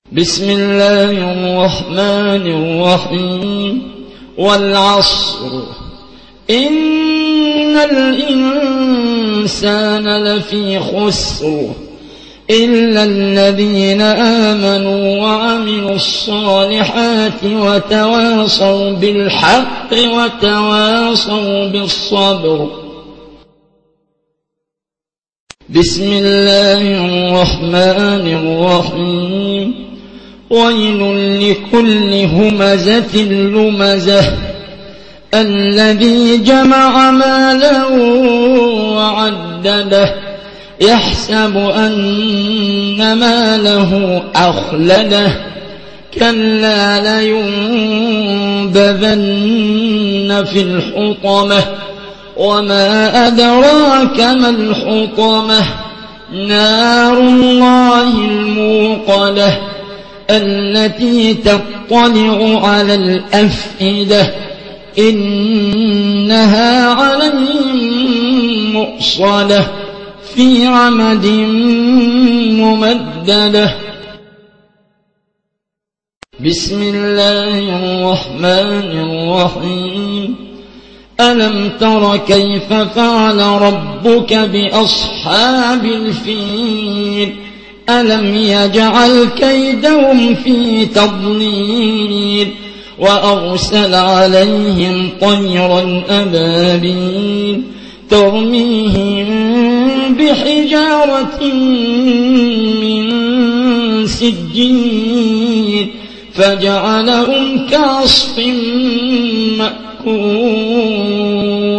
بسم الله الرحمن الرحيم والعصر إن الإنسان لفي خسر إلا الذين آمنوا وعملوا الصالحات وتواصوا بالحق وتواصوا بالصبر. بسم الله الرحمن الرحيم ويل لكل همزة لمزة الذي جمع مالا وعدده يحسب أن ماله أخلده كلا لينبذن في الحطمة وما أدراك ما الحطمة نار الله الموقدة التي تطلع على الأفئدة إنها عليهم مؤصدة في عمد ممددة. بسم الله الرحمن الرحيم ألم تر كيف فعل ربك بأصحاب الفيل ألم يجعل كيدهم في تضليل وأرسل عليهم طيرا أبابيل ترميهم بحجارة من سجيل فجعلهم كعصف مأكول.